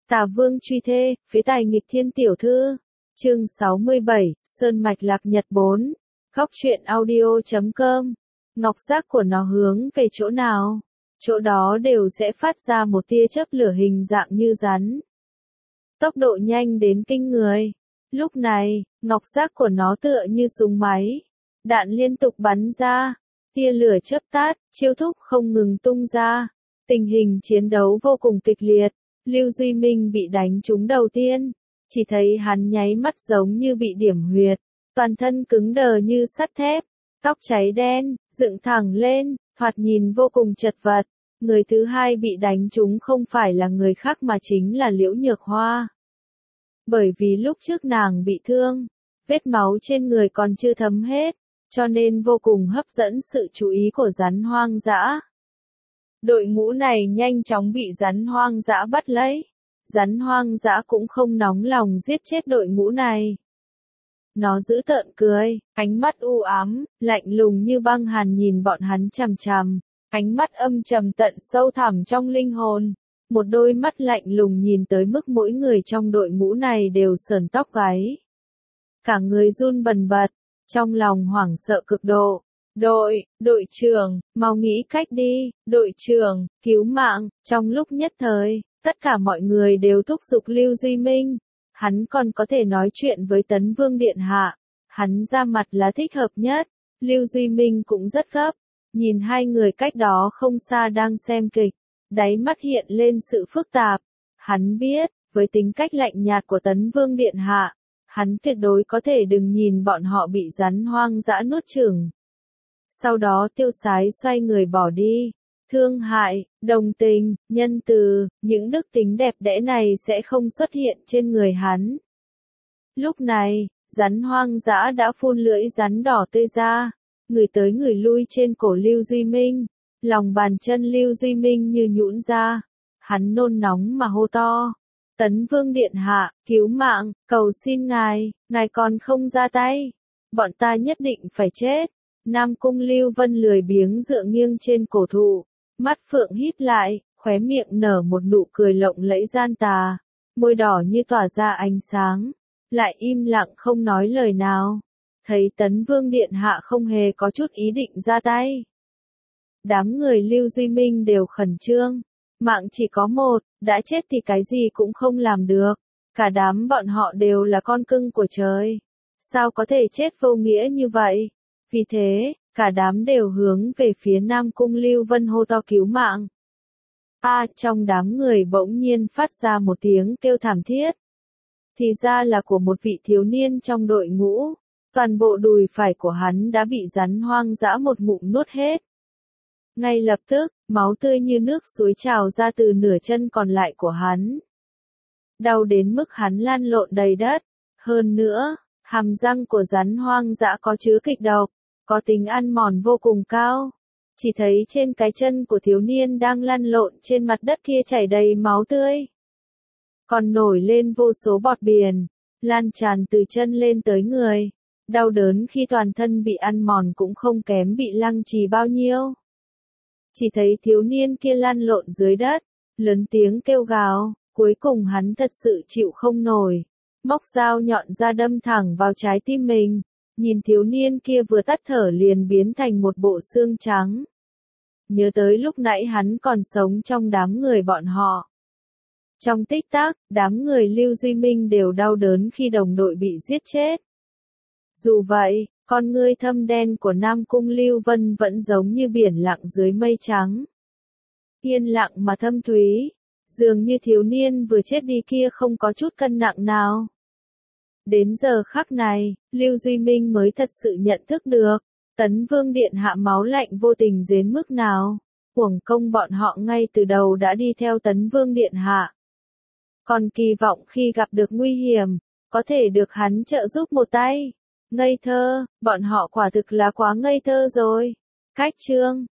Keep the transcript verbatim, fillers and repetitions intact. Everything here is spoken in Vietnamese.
Tà Vương truy thê, phế tài nghịch thiên tiểu thư. Chương sáu mươi bảy, Sơn mạch lạc nhật bốn. Góc truyện audio chấm com. Ngọc giác của nó hướng về chỗ nào, chỗ đó đều sẽ phát ra một tia chớp lửa hình dạng như rắn. Tốc độ nhanh đến kinh người. Lúc này, ngọc giác của nó tựa như súng máy. Đạn liên tục bắn ra, tia lửa chớp tát, chiêu thúc không ngừng tung ra. Tình hình chiến đấu vô cùng kịch liệt. Lưu Duy Minh bị đánh trúng đầu tiên, chỉ thấy hắn nháy mắt giống như bị điểm huyệt, toàn thân cứng đờ như sắt thép, tóc cháy đen, dựng thẳng lên, thoạt nhìn vô cùng chật vật. Người thứ hai bị đánh trúng không phải là người khác mà chính là Liễu Nhược Hoa. Bởi vì lúc trước nàng bị thương, vết máu trên người còn chưa thấm hết, cho nên vô cùng hấp dẫn sự chú ý của rắn hoang dã. Đội ngũ này nhanh chóng bị rắn hoang dã bắt lấy. Rắn hoang dã cũng không nóng lòng giết chết đội ngũ này. Nó giữ tợn cười, ánh mắt u ám, lạnh lùng như băng hàn nhìn bọn hắn chằm chằm. Ánh mắt âm trầm tận sâu thẳm trong linh hồn. Một đôi mắt lạnh lùng nhìn tới mức mỗi người trong đội ngũ này đều sởn tóc gáy. Cả người run bần bật, trong lòng hoảng sợ cực độ. Đội, đội trưởng, mau nghĩ cách đi, đội trưởng, cứu mạng. Trong lúc nhất thời, tất cả mọi người đều thúc giục Lưu Duy Minh. Hắn còn có thể nói chuyện với Tấn Vương Điện Hạ. Hắn ra mặt là thích hợp nhất. Lưu Duy Minh cũng rất gấp. Nhìn hai người cách đó không xa đang xem kịch. Đáy mắt hiện lên sự phức tạp. Hắn biết, với tính cách lạnh nhạt của Tấn Vương Điện Hạ, hắn tuyệt đối có thể đừng nhìn bọn họ bị rắn hoang dã nuốt chửng. Sau đó tiêu sái xoay người bỏ đi. Thương hại, đồng tình, nhân từ, những đức tính đẹp đẽ này sẽ không xuất hiện trên người hắn. Lúc này, rắn hoang dã đã phun lưỡi rắn đỏ tươi ra, người tới người lui trên cổ Lưu Duy Minh. Lòng bàn chân Lưu Duy Minh như nhũn ra. Hắn nôn nóng mà hô to. Tấn Vương Điện Hạ, cứu mạng, cầu xin ngài, ngài còn không ra tay. Bọn ta nhất định phải chết. Nam Cung Lưu Vân lười biếng dựa nghiêng trên cổ thụ, mắt phượng híp lại, khóe miệng nở một nụ cười lộng lẫy gian tà, môi đỏ như tỏa ra ánh sáng, lại im lặng không nói lời nào. Thấy Tấn Vương Điện Hạ không hề có chút ý định ra tay. Đám người Lưu Duy Minh đều khẩn trương, mạng chỉ có một, đã chết thì cái gì cũng không làm được, cả đám bọn họ đều là con cưng của trời, sao có thể chết vô nghĩa như vậy? Vì thế, cả đám đều hướng về phía Nam Cung Lưu Vân hô to cứu mạng. A, à, trong đám người bỗng nhiên phát ra một tiếng kêu thảm thiết. Thì ra là của một vị thiếu niên trong đội ngũ, toàn bộ đùi phải của hắn đã bị rắn hoang dã một ngụm nuốt hết. Ngay lập tức, máu tươi như nước suối trào ra từ nửa chân còn lại của hắn. Đau đến mức hắn lăn lộn đầy đất. Hơn nữa, hàm răng của rắn hoang dã có chứa kịch độc, có tính ăn mòn vô cùng cao. Chỉ thấy trên cái chân của thiếu niên đang lăn lộn trên mặt đất kia chảy đầy máu tươi. Còn nổi lên vô số bọt biển, lan tràn từ chân lên tới người. Đau đớn khi toàn thân bị ăn mòn cũng không kém bị lăng trì bao nhiêu. Chỉ thấy thiếu niên kia lăn lộn dưới đất, lớn tiếng kêu gào, cuối cùng hắn thật sự chịu không nổi. Móc dao nhọn ra đâm thẳng vào trái tim mình. Nhìn thiếu niên kia vừa tắt thở liền biến thành một bộ xương trắng. Nhớ tới lúc nãy hắn còn sống trong đám người bọn họ. Trong tích tắc, đám người Lưu Duy Minh đều đau đớn khi đồng đội bị giết chết. Dù vậy, con ngươi thâm đen của Nam Cung Lưu Vân vẫn giống như biển lặng dưới mây trắng. Yên lặng mà thâm thúy, dường như thiếu niên vừa chết đi kia không có chút cân nặng nào. Đến giờ khắc này, Lưu Duy Minh mới thật sự nhận thức được, Tấn Vương Điện Hạ máu lạnh vô tình đến mức nào. Uổng công bọn họ ngay từ đầu đã đi theo Tấn Vương Điện Hạ. Còn kỳ vọng khi gặp được nguy hiểm, có thể được hắn trợ giúp một tay. Ngây thơ, bọn họ quả thực là quá ngây thơ rồi. Cách chương